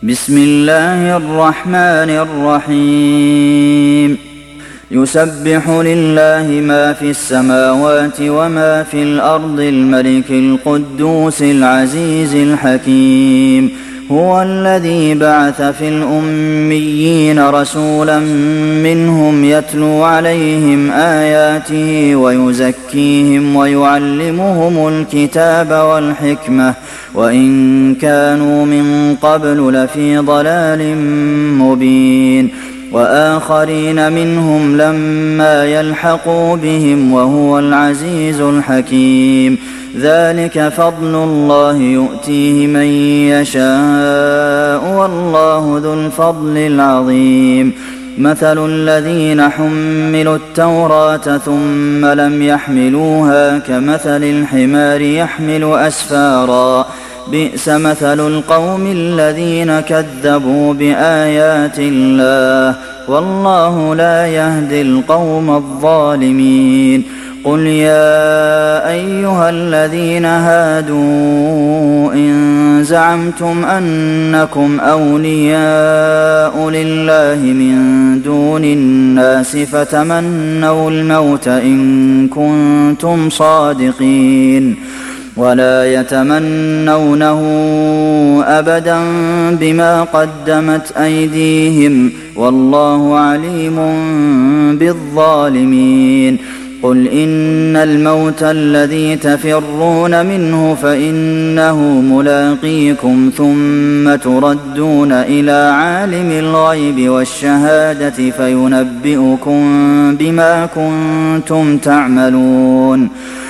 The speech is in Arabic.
بسم الله الرحمن الرحيم يسبح لله ما في السماوات وما في الأرض الملك القدوس العزيز الحكيم هو الذي بعث في الأميين رسولا منهم يتلو عليهم آياته ويزكيهم ويعلمهم الكتاب والحكمة وإن كانوا من قبل لفي ضلال مبين وآخرين منهم لما يلحقوا بهم وهو العزيز الحكيم ذلك فضل الله يؤتيه من يشاء والله ذو الفضل العظيم مثل الذين حملوا التوراة ثم لم يحملوها كمثل الحمار يحمل أسفارا بئس مثل القوم الذين كذبوا بآيات الله والله لا يهدي القوم الظالمين قل يا أيها الذين هادوا إن زعمتم أنكم أولياء لله من دون الناس فتمنوا الموت إن كنتم صادقين ولا يتمنونه أبدا بما قدمت أيديهم والله عليم بالظالمين قل إن الموت الذي تفرون منه فإنه ملاقيكم ثم تردون إلى عالم الغيب والشهادة فينبئكم بما كنتم تعملون